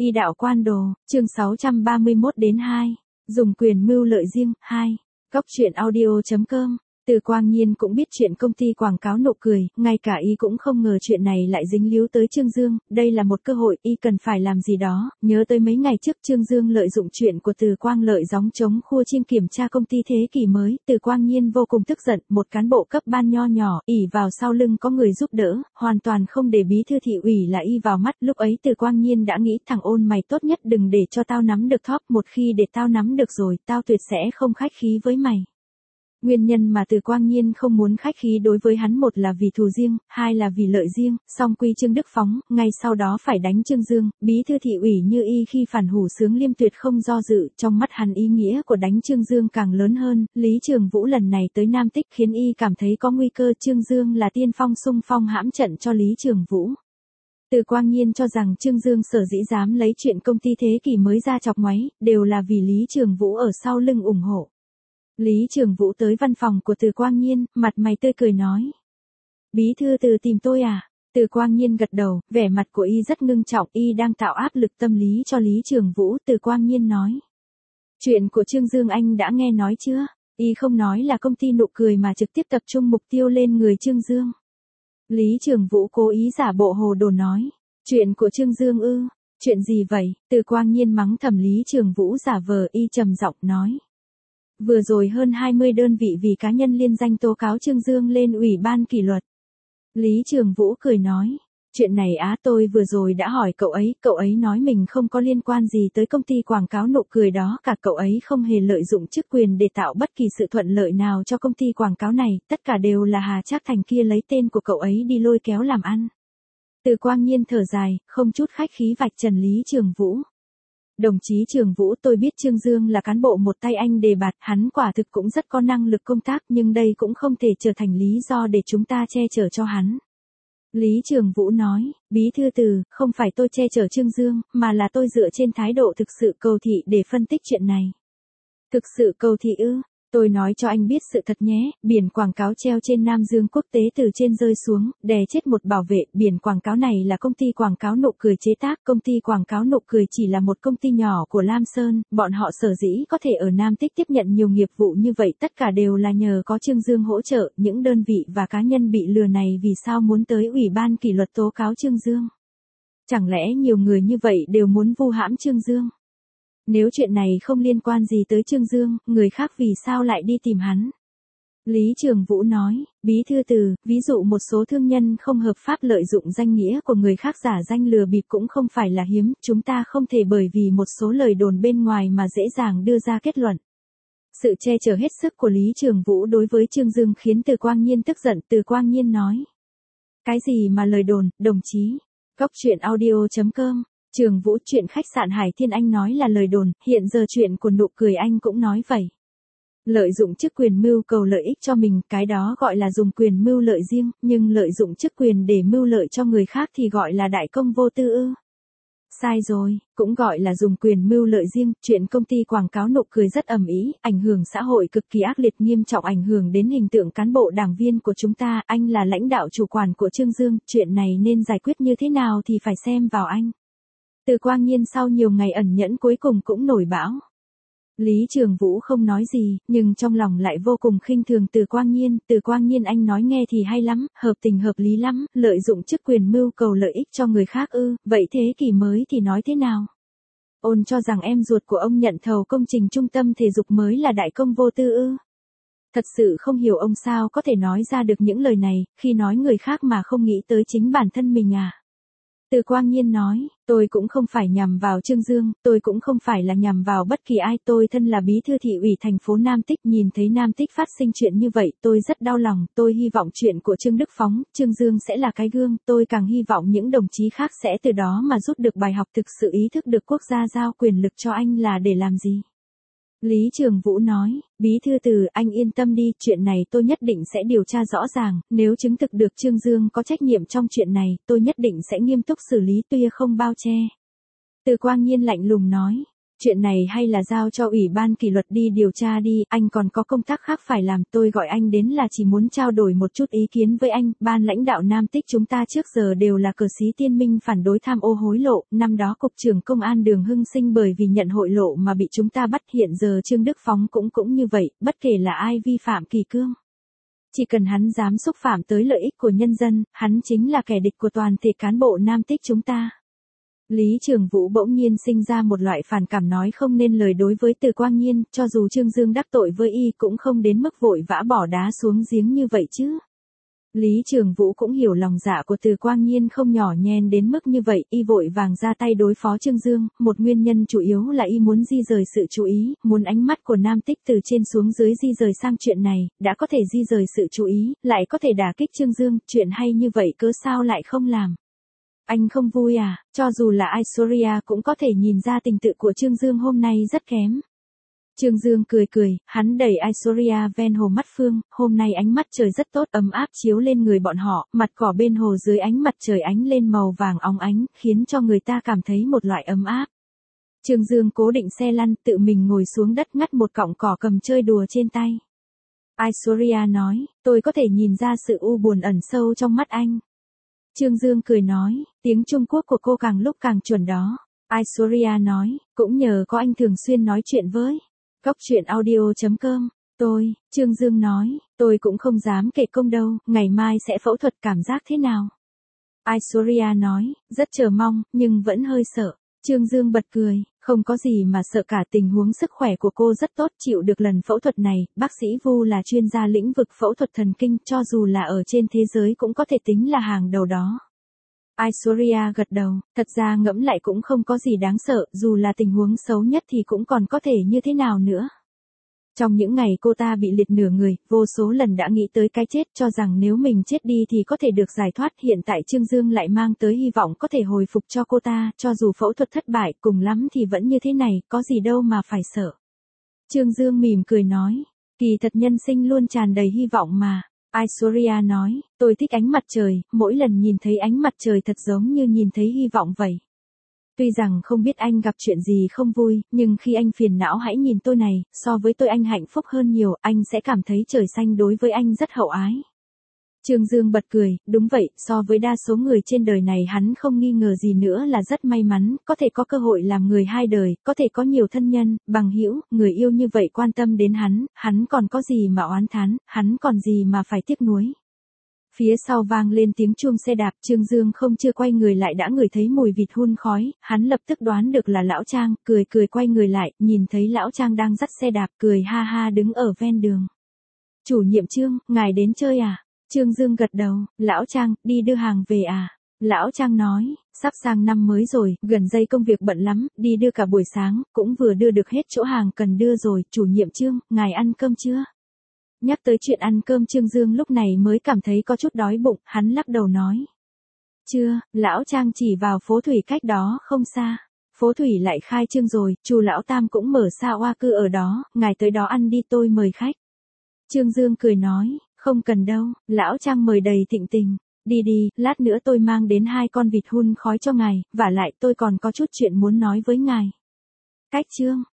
Y đạo quan đồ, chương 631 đến 2. Dùng quyền mưu lợi riêng, 2. Góc truyện audio.com. Từ Quang Nhiên cũng biết chuyện công ty quảng cáo nụ cười, ngay cả y cũng không ngờ chuyện này lại dính líu tới Trương Dương, đây là một cơ hội, y cần phải làm gì đó, nhớ tới mấy ngày trước Trương Dương lợi dụng chuyện của Từ Quang Lợi gióng trống khua chiêng kiểm tra công ty thế kỷ mới, Từ Quang Nhiên vô cùng tức giận, một cán bộ cấp ban nho nhỏ, ỷ vào sau lưng có người giúp đỡ, hoàn toàn không để bí thư thị ủy là y vào mắt, lúc ấy Từ Quang Nhiên đã nghĩ thằng ôn mày tốt nhất đừng để cho tao nắm được thóp, một khi để tao nắm được rồi, tao tuyệt sẽ không khách khí với mày. Nguyên nhân mà Từ Quang Nhiên không muốn khách khí đối với hắn, một là vì thù riêng, hai là vì lợi riêng, song quy Trương Đức Phóng, ngay sau đó phải đánh Trương Dương, bí thư thị ủy như y khi phản hủ sướng liêm tuyệt không do dự, trong mắt hắn ý nghĩa của đánh Trương Dương càng lớn hơn, Lý Trường Vũ lần này tới Nam Tích khiến y cảm thấy có nguy cơ, Trương Dương là tiên phong xung phong hãm trận cho Lý Trường Vũ. Từ Quang Nhiên cho rằng Trương Dương sở dĩ dám lấy chuyện công ty thế kỷ mới ra chọc ngoáy, đều là vì Lý Trường Vũ ở sau lưng ủng hộ. Lý Trường Vũ tới văn phòng của Từ Quang Nhiên, mặt mày tươi cười nói. Bí thư Từ tìm tôi à? Từ Quang Nhiên gật đầu, vẻ mặt của y rất ngưng trọng, y đang tạo áp lực tâm lý cho Lý Trường Vũ. Từ Quang Nhiên nói. Chuyện của Trương Dương anh đã nghe nói chưa? Y không nói là công ty nụ cười mà trực tiếp tập trung mục tiêu lên người Trương Dương. Lý Trường Vũ cố ý giả bộ hồ đồ nói. Chuyện của Trương Dương ư? Chuyện gì vậy? Từ Quang Nhiên mắng thầm Lý Trường Vũ giả vờ, y trầm giọng nói. Vừa rồi hơn 20 đơn vị vì cá nhân liên danh tố cáo Trương Dương lên Ủy ban kỷ luật. Lý Trường Vũ cười nói, chuyện này tôi vừa rồi đã hỏi cậu ấy nói mình không có liên quan gì tới công ty quảng cáo nụ cười đó cả, cậu ấy không hề lợi dụng chức quyền để tạo bất kỳ sự thuận lợi nào cho công ty quảng cáo này, tất cả đều là Hà Trác Thành kia lấy tên của cậu ấy đi lôi kéo làm ăn. Từ Quang Nhiên thở dài, không chút khách khí vạch trần Lý Trường Vũ. Đồng chí Trường Vũ, tôi biết Trương Dương là cán bộ một tay anh đề bạt, hắn quả thực cũng rất có năng lực công tác, nhưng đây cũng không thể trở thành lý do để chúng ta che chở cho hắn. Lý Trường Vũ nói, bí thư Từ, không phải tôi che chở Trương Dương, mà là tôi dựa trên thái độ thực sự cầu thị để phân tích chuyện này. Thực sự cầu thị ư? Tôi nói cho anh biết sự thật nhé, biển quảng cáo treo trên Nam Dương Quốc tế từ trên rơi xuống, đè chết một bảo vệ, biển quảng cáo này là công ty quảng cáo nụ cười chế tác, công ty quảng cáo nụ cười chỉ là một công ty nhỏ của Lam Sơn, bọn họ sở dĩ có thể ở Nam Tích tiếp nhận nhiều nghiệp vụ như vậy tất cả đều là nhờ có Trương Dương hỗ trợ, những đơn vị và cá nhân bị lừa này vì sao muốn tới Ủy ban kỷ luật tố cáo Trương Dương? Chẳng lẽ nhiều người như vậy đều muốn vu hãm Trương Dương? Nếu chuyện này không liên quan gì tới Trương Dương, người khác vì sao lại đi tìm hắn? Lý Trường Vũ nói, bí thư Từ, ví dụ một số thương nhân không hợp pháp lợi dụng danh nghĩa của người khác giả danh lừa bịp cũng không phải là hiếm, chúng ta không thể bởi vì một số lời đồn bên ngoài mà dễ dàng đưa ra kết luận. Sự che chở hết sức của Lý Trường Vũ đối với Trương Dương khiến Từ Quang Nhiên tức giận, Từ Quang Nhiên nói. Cái gì mà lời đồn, đồng chí? Góc truyện audio.com. Trường Vũ, chuyện khách sạn Hải Thiên anh nói là lời đồn, hiện giờ chuyện của nụ cười anh cũng nói vậy. Lợi dụng chức quyền mưu cầu lợi ích cho mình, cái đó gọi là dùng quyền mưu lợi riêng, nhưng lợi dụng chức quyền để mưu lợi cho người khác thì gọi là đại công vô tư ư? Sai rồi, cũng gọi là dùng quyền mưu lợi riêng, chuyện công ty quảng cáo nụ cười rất ầm ĩ, ảnh hưởng xã hội cực kỳ ác liệt, nghiêm trọng ảnh hưởng đến hình tượng cán bộ đảng viên của chúng ta, anh là lãnh đạo chủ quản của Trương Dương, chuyện này nên giải quyết như thế nào thì phải xem vào anh. Từ Quang Nhiên sau nhiều ngày ẩn nhẫn cuối cùng cũng nổi bão. Lý Trường Vũ không nói gì, nhưng trong lòng lại vô cùng khinh thường Từ Quang Nhiên. Từ Quang Nhiên anh nói nghe thì hay lắm, hợp tình hợp lý lắm, lợi dụng chức quyền mưu cầu lợi ích cho người khác ư, vậy thế kỷ mới thì nói thế nào? Ôn cho rằng em ruột của ông nhận thầu công trình trung tâm thể dục mới là đại công vô tư ư? Thật sự không hiểu ông sao có thể nói ra được những lời này, khi nói người khác mà không nghĩ tới chính bản thân mình à? Từ Quang Nhiên nói, tôi cũng không phải nhằm vào Trương Dương, tôi cũng không phải là nhằm vào bất kỳ ai, tôi thân là bí thư thị ủy thành phố Nam Tích, nhìn thấy Nam Tích phát sinh chuyện như vậy, tôi rất đau lòng, tôi hy vọng chuyện của Trương Đức Phóng, Trương Dương sẽ là cái gương, tôi càng hy vọng những đồng chí khác sẽ từ đó mà rút được bài học, thực sự ý thức được quốc gia giao quyền lực cho anh là để làm gì. Lý Trường Vũ nói, bí thư Từ, anh yên tâm đi, chuyện này tôi nhất định sẽ điều tra rõ ràng, nếu chứng thực được Trương Dương có trách nhiệm trong chuyện này, tôi nhất định sẽ nghiêm túc xử lý, tuy không bao che. Từ Quang Nhiên lạnh lùng nói, Chuyện này hay là giao cho Ủy ban kỷ luật đi điều tra đi, anh còn có công tác khác phải làm, tôi gọi anh đến là chỉ muốn trao đổi một chút ý kiến với anh, ban lãnh đạo Nam Tích chúng ta trước giờ đều là cờ xí tiên minh phản đối tham ô hối lộ, năm đó Cục trưởng Công an Đường Hưng Sinh bởi vì nhận hội lộ mà bị chúng ta bắt, hiện giờ Trương Đức Phóng cũng như vậy, bất kể là ai vi phạm kỷ cương. Chỉ cần hắn dám xúc phạm tới lợi ích của nhân dân, hắn chính là kẻ địch của toàn thể cán bộ Nam Tích chúng ta. Lý Trường Vũ bỗng nhiên sinh ra một loại phản cảm nói không nên lời đối với Từ Quang Nhiên, cho dù Trương Dương đắc tội với y cũng không đến mức vội vã bỏ đá xuống giếng như vậy chứ. Lý Trường Vũ cũng hiểu lòng dạ của Từ Quang Nhiên không nhỏ nhen đến mức như vậy, y vội vàng ra tay đối phó Trương Dương, một nguyên nhân chủ yếu là y muốn di rời sự chú ý, muốn ánh mắt của Nam Tích từ trên xuống dưới di rời sang chuyện này, đã có thể di rời sự chú ý, lại có thể đả kích Trương Dương, chuyện hay như vậy cớ sao lại không làm. Anh không vui à, cho dù là Aishwarya cũng có thể nhìn ra tình tự của Trương Dương hôm nay rất kém. Trương Dương cười cười, hắn đẩy Aishwarya ven hồ Mắt Phương, hôm nay ánh mắt trời rất tốt, ấm áp chiếu lên người bọn họ, mặt cỏ bên hồ dưới ánh mặt trời ánh lên màu vàng óng ánh, khiến cho người ta cảm thấy một loại ấm áp. Trương Dương cố định xe lăn, tự mình ngồi xuống đất ngắt một cọng cỏ cầm chơi đùa trên tay. Aishwarya nói, tôi có thể nhìn ra sự u buồn ẩn sâu trong mắt anh. Trương Dương cười nói, tiếng Trung Quốc của cô càng lúc càng chuẩn đó. Aishwarya nói, cũng nhờ có anh thường xuyên nói chuyện với. Góc truyện audio.com. Trương Dương nói, tôi cũng không dám kể công đâu, ngày mai sẽ phẫu thuật cảm giác thế nào? Aishwarya nói, rất chờ mong, nhưng vẫn hơi sợ. Trương Dương bật cười, không có gì mà sợ cả, tình huống sức khỏe của cô rất tốt, chịu được lần phẫu thuật này, bác sĩ Vu là chuyên gia lĩnh vực phẫu thuật thần kinh, cho dù là ở trên thế giới cũng có thể tính là hàng đầu đó. Aishwarya gật đầu, thật ra ngẫm lại cũng không có gì đáng sợ, dù là tình huống xấu nhất thì cũng còn có thể như thế nào nữa. Trong những ngày cô ta bị liệt nửa người, vô số lần đã nghĩ tới cái chết, cho rằng nếu mình chết đi thì có thể được giải thoát, hiện tại Trương Dương lại mang tới hy vọng có thể hồi phục cho cô ta, cho dù phẫu thuật thất bại, cùng lắm thì vẫn như thế này, có gì đâu mà phải sợ. Trương Dương mỉm cười nói, kỳ thật nhân sinh luôn tràn đầy hy vọng mà. Aishwarya nói, tôi thích ánh mặt trời, mỗi lần nhìn thấy ánh mặt trời thật giống như nhìn thấy hy vọng vậy. Tuy rằng không biết anh gặp chuyện gì không vui, nhưng khi anh phiền não hãy nhìn tôi này, so với tôi anh hạnh phúc hơn nhiều, anh sẽ cảm thấy trời xanh đối với anh rất hậu ái. Trương Dương bật cười, đúng vậy, so với đa số người trên đời này hắn không nghi ngờ gì nữa là rất may mắn, có thể có cơ hội làm người hai đời, có thể có nhiều thân nhân, bằng hữu, người yêu như vậy quan tâm đến hắn còn có gì mà oán thán, hắn còn gì mà phải tiếc nuối. Phía sau vang lên tiếng chuông xe đạp, Trương Dương không chưa quay người lại đã ngửi thấy mùi vịt hun khói, hắn lập tức đoán được là Lão Trang, cười quay người lại, nhìn thấy Lão Trang đang dắt xe đạp, cười ha ha đứng ở ven đường. Chủ nhiệm Trương, ngài đến chơi à? Trương Dương gật đầu, Lão Trang, đi đưa hàng về à? Lão Trang nói, sắp sang năm mới rồi, gần đây công việc bận lắm, đi đưa cả buổi sáng, cũng vừa đưa được hết chỗ hàng cần đưa rồi, chủ nhiệm Trương, ngài ăn cơm chưa? Nhắc tới chuyện ăn cơm Trương Dương lúc này mới cảm thấy có chút đói bụng, hắn lắc đầu nói. Chưa, Lão Trang chỉ vào phố Thủy cách đó không xa. Phố Thủy lại khai trương rồi, chu Lão Tam cũng mở xa oa cư ở đó, ngài tới đó ăn đi tôi mời khách. Trương Dương cười nói, không cần đâu, Lão Trang mời đầy thịnh tình. Đi, lát nữa tôi mang đến 2 con vịt hun khói cho ngài, vả lại tôi còn có chút chuyện muốn nói với ngài. Cách Trương.